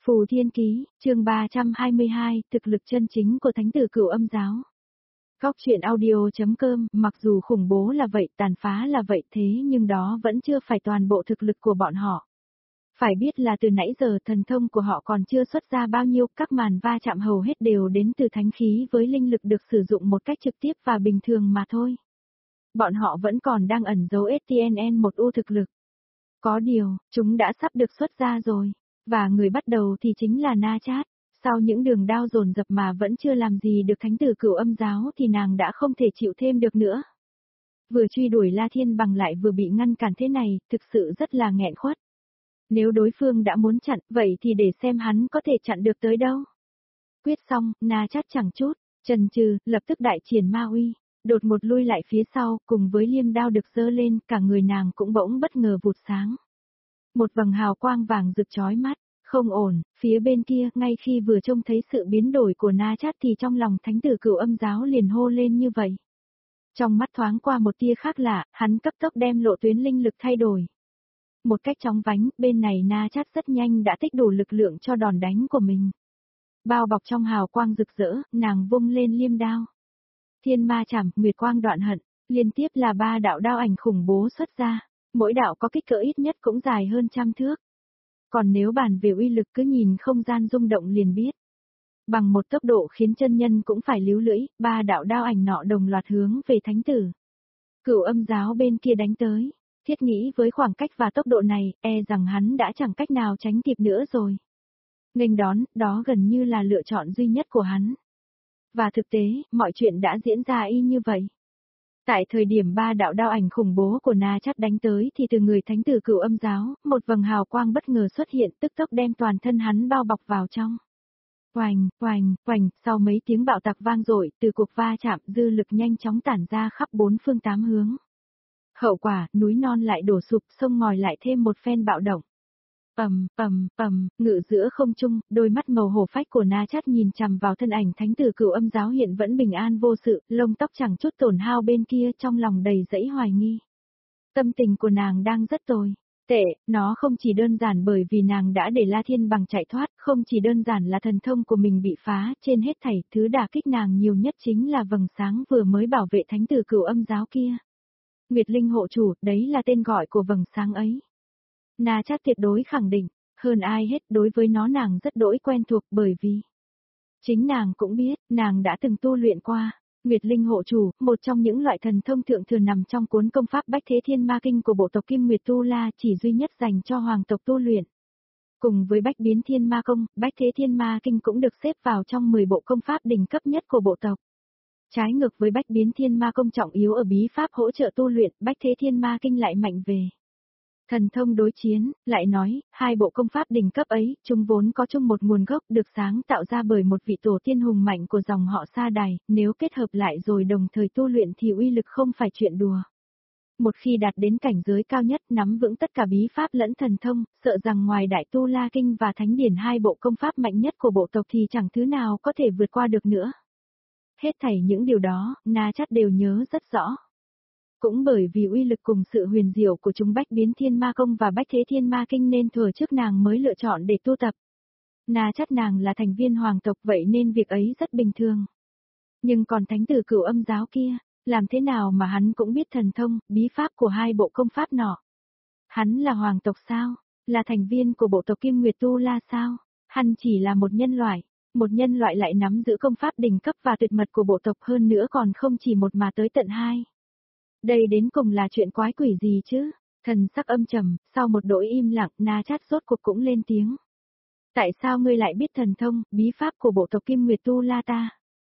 Phù Thiên Ký, chương 322, thực lực chân chính của Thánh tử Cửu Âm giáo. Góc truyện audio.com, mặc dù khủng bố là vậy, tàn phá là vậy thế nhưng đó vẫn chưa phải toàn bộ thực lực của bọn họ. Phải biết là từ nãy giờ thần thông của họ còn chưa xuất ra bao nhiêu, các màn va chạm hầu hết đều đến từ thánh khí với linh lực được sử dụng một cách trực tiếp và bình thường mà thôi. Bọn họ vẫn còn đang ẩn giấu STNN1U thực lực. Có điều, chúng đã sắp được xuất ra rồi. Và người bắt đầu thì chính là Na Chát. Sau những đường đao dồn dập mà vẫn chưa làm gì được Thánh tử Cửu Âm giáo thì nàng đã không thể chịu thêm được nữa. Vừa truy đuổi La Thiên Bằng lại vừa bị ngăn cản thế này, thực sự rất là nghẹn khuất. Nếu đối phương đã muốn chặn, vậy thì để xem hắn có thể chặn được tới đâu. Quyết xong, Na Chát chẳng chút chần chừ, lập tức đại triển ma uy, đột một lui lại phía sau, cùng với liêm đao được giơ lên, cả người nàng cũng bỗng bất ngờ vụt sáng. Một vầng hào quang vàng rực chói mắt, không ổn, phía bên kia, ngay khi vừa trông thấy sự biến đổi của Na Chát thì trong lòng Thánh tử Cửu Âm giáo liền hô lên như vậy. Trong mắt thoáng qua một tia khác lạ, hắn cấp tốc đem lộ tuyến linh lực thay đổi. Một cách chóng vánh, bên này Na Chát rất nhanh đã tích đủ lực lượng cho đòn đánh của mình. Bao bọc trong hào quang rực rỡ, nàng vung lên liêm đao. Thiên ma chảm, nguyệt quang đoạn hận, liên tiếp là 3 đạo đao ảnh khủng bố xuất ra. Mỗi đạo có kích cỡ ít nhất cũng dài hơn 100 thước. Còn nếu bàn về uy lực cứ nhìn không gian rung động liền biết. Bằng một tốc độ khiến chân nhân cũng phải líu lưỡi, 3 đạo đao ảnh nọ đồng loạt hướng về Thánh tử Cửu Âm giáo bên kia đánh tới. Thiết nghĩ với khoảng cách và tốc độ này, e rằng hắn đã chẳng cách nào tránh kịp nữa rồi. Nghênh đón, đó gần như là lựa chọn duy nhất của hắn. Và thực tế, mọi chuyện đã diễn ra y như vậy. Tại thời điểm 3 đạo đao ảnh khủng bố của Na Chát đánh tới thì từ người Thánh tử Cửu Âm giáo, một vầng hào quang bất ngờ xuất hiện, tức tốc đem toàn thân hắn bao bọc vào trong. Oành, oành, oành, sau mấy tiếng bạo tạc vang dội, từ cuộc va chạm, dư lực nhanh chóng tản ra khắp 4 phương 8 hướng. Hậu quả, núi non lại đổ sụp, sông ngòi lại thêm một phen bạo động. Ngự giữa không trung, đôi mắt màu hổ phách của Na Chát nhìn chằm vào thân ảnh Thánh tử Cửu Âm giáo hiện vẫn bình an vô sự, lông tóc chẳng chút tổn hao bên kia, trong lòng đầy dẫy hoài nghi. Tâm tình của nàng đang rất tồi. Tệ, nó không chỉ đơn giản bởi vì nàng đã để La Thiên Bằng chạy thoát, không chỉ đơn giản là thần thông của mình bị phá, trên hết thảy, thứ đả kích nàng nhiều nhất chính là vầng sáng vừa mới bảo vệ Thánh tử Cửu Âm giáo kia. Nguyệt Linh hộ chủ, đấy là tên gọi của vầng sáng ấy. Na Chát tuyệt đối khẳng định, hơn ai hết đối với nó nàng rất đỗi quen thuộc bởi vì chính nàng cũng biết, nàng đã từng tu luyện qua. Nguyệt Linh hộ chủ, một trong những loại thần thông thượng thừa nằm trong cuốn công pháp Bách Thế Thiên Ma Kinh của bộ tộc Kim Nguyệt Tu La, chỉ duy nhất dành cho hoàng tộc tu luyện. Cùng với Bách Biến Thiên Ma Công, Bách Thế Thiên Ma Kinh cũng được xếp vào trong 10 bộ công pháp đỉnh cấp nhất của bộ tộc. Trái ngược với Bách Biến Thiên Ma Công trọng yếu ở bí pháp hỗ trợ tu luyện, Bách Thế Thiên Ma Kinh lại mạnh về thần thông đối chiến, lại nói, hai bộ công pháp đỉnh cấp ấy, chúng vốn có chung một nguồn gốc được sáng tạo ra bởi một vị tổ tiên hùng mạnh của dòng họ Sa Đài, nếu kết hợp lại rồi đồng thời tu luyện thì uy lực không phải chuyện đùa. Một khi đạt đến cảnh giới cao nhất nắm vững tất cả bí pháp lẫn thần thông, sợ rằng ngoài Đại Tu La Kinh và Thánh Điển hai bộ công pháp mạnh nhất của bộ tộc thì chẳng thứ nào có thể vượt qua được nữa. Hết thảy những điều đó, Na Chát đều nhớ rất rõ. Cũng bởi vì uy lực cùng sự huyền diệu của chúng Bách Biến Thiên Ma Công và Bách Thế Thiên Ma Kinh nên thuở trước nàng mới lựa chọn để tu tập. Na Chát nàng là thành viên hoàng tộc vậy nên việc ấy rất bình thường. Nhưng còn Thánh tử Cửu Âm giáo kia, làm thế nào mà hắn cũng biết thần thông, bí pháp của hai bộ công pháp nọ? Hắn là hoàng tộc sao? Là thành viên của bộ tộc Kim Nguyệt Tu La sao? Hắn chỉ là một nhân loại lại nắm giữ công pháp đỉnh cấp và tuyệt mật của bộ tộc hơn nữa còn không chỉ một mà tới tận 2. Đây đến cùng là chuyện quái quỷ gì chứ? Thần sắc âm trầm, sau một đỗi im lặng, Na Chát rốt cuộc cũng lên tiếng. Tại sao ngươi lại biết thần thông, bí pháp của bộ tộc Kim Nguyệt Tu La ta?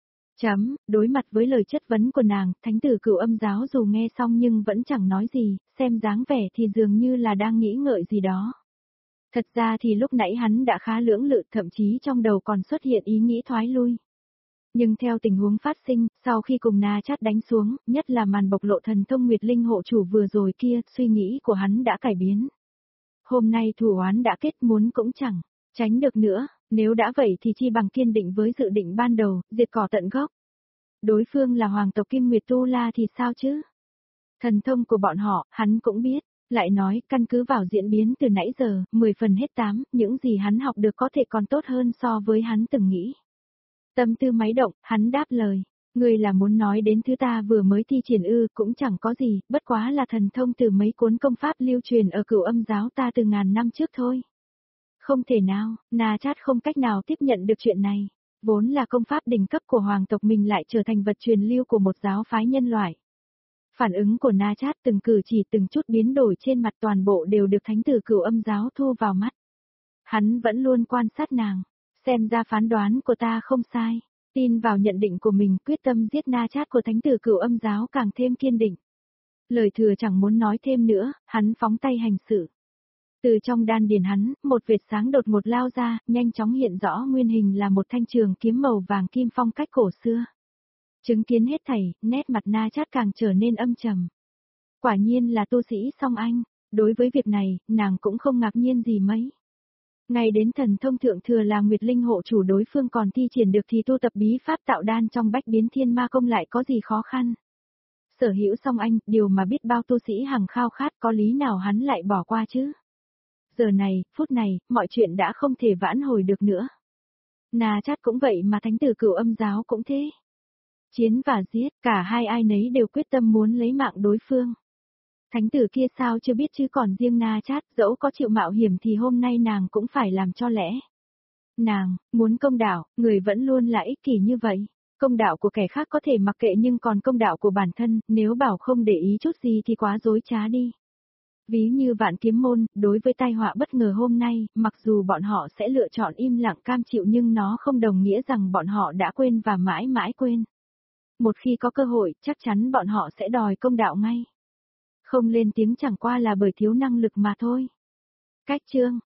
Đối mặt với lời chất vấn của nàng, Thánh tử Cửu Âm giáo dù nghe xong nhưng vẫn chẳng nói gì, xem dáng vẻ thì dường như là đang nghĩ ngợi gì đó. Thật ra thì lúc nãy hắn đã khá lưỡng lự, thậm chí trong đầu còn xuất hiện ý nghĩ thoái lui. Nhưng theo tình huống phát sinh, sau khi cùng Na Chát đánh xuống, nhất là màn bộc lộ thần thông Nguyệt Linh hộ chủ vừa rồi kia, suy nghĩ của hắn đã cải biến. Hôm nay thù oán đã kết, muốn cũng chẳng tránh được nữa, nếu đã vậy thì chi bằng kiên định với dự định ban đầu, diệt cỏ tận gốc. Đối phương là hoàng tộc Kim Nguyệt Tu La thì sao chứ? Thần thông của bọn họ, hắn cũng biết, Lại nói, căn cứ vào diễn biến từ nãy giờ, 10 phần hết 8, những gì hắn học được có thể còn tốt hơn so với hắn từng nghĩ. Tâm tư máy động, hắn đáp lời. Người là muốn nói đến thứ ta vừa mới thi triển cũng chẳng có gì, bất quá là thần thông từ mấy cuốn công pháp lưu truyền ở Cửu Âm giáo ta từ ngàn năm trước thôi. Không thể nào, Na Chát không cách nào tiếp nhận được chuyện này. Vốn là công pháp đỉnh cấp của hoàng tộc mình lại trở thành vật truyền lưu của một giáo phái nhân loại. Phản ứng của Na Chát từng cử chỉ từng chút biến đổi trên mặt toàn bộ đều được thánh tử Cửu Âm giáo thu vào mắt. Hắn vẫn luôn quan sát nàng, xem ra phán đoán của ta không sai. Tin vào nhận định của mình, quyết tâm giết Na Chát của thánh tử Cửu Âm giáo càng thêm kiên định. Lời thừa chẳng muốn nói thêm nữa, hắn phóng tay hành sự. Từ trong đan điền hắn, một vệt sáng đột ngột lao ra, nhanh chóng hiện rõ nguyên hình là một thanh trường kiếm màu vàng kim phong cách cổ xưa. Chứng kiến hết thảy, nét mặt Na Chát càng trở nên âm trầm. Quả nhiên là tu sĩ song anh, đối với việc này, nàng cũng không ngạc nhiên gì mấy. Ngay đến thần thông thượng thừa là Nguyệt Linh hộ chủ đối phương còn thi triển được thì tu tập bí pháp tạo đan trong bách biến thiên ma công lại có gì khó khăn. Sở hữu song anh, điều mà biết bao tu sĩ hằng khao khát có lý nào hắn lại bỏ qua chứ. Giờ này, phút này, mọi chuyện đã không thể vãn hồi được nữa. Na Chát cũng vậy mà thánh tử Cửu Âm giáo cũng thế. Chiến và giết, cả hai ai nấy đều quyết tâm muốn lấy mạng đối phương. Thánh tử kia sao chưa biết chứ còn riêng Na Chát, dẫu có chịu mạo hiểm thì hôm nay nàng cũng phải làm cho lẽ. Nàng, muốn công đạo, người vẫn luôn là ích kỷ như vậy. Công đạo của kẻ khác có thể mặc kệ nhưng còn công đạo của bản thân, nếu bảo không để ý chút gì thì quá dối trá đi. Ví như Vạn Kiếm môn, đối với tai họa bất ngờ hôm nay, mặc dù bọn họ sẽ lựa chọn im lặng cam chịu nhưng nó không đồng nghĩa rằng bọn họ đã quên và mãi mãi quên. Một khi có cơ hội, chắc chắn bọn họ sẽ đòi công đạo ngay. Không lên tiếng chẳng qua là bởi thiếu năng lực mà thôi. Cách chương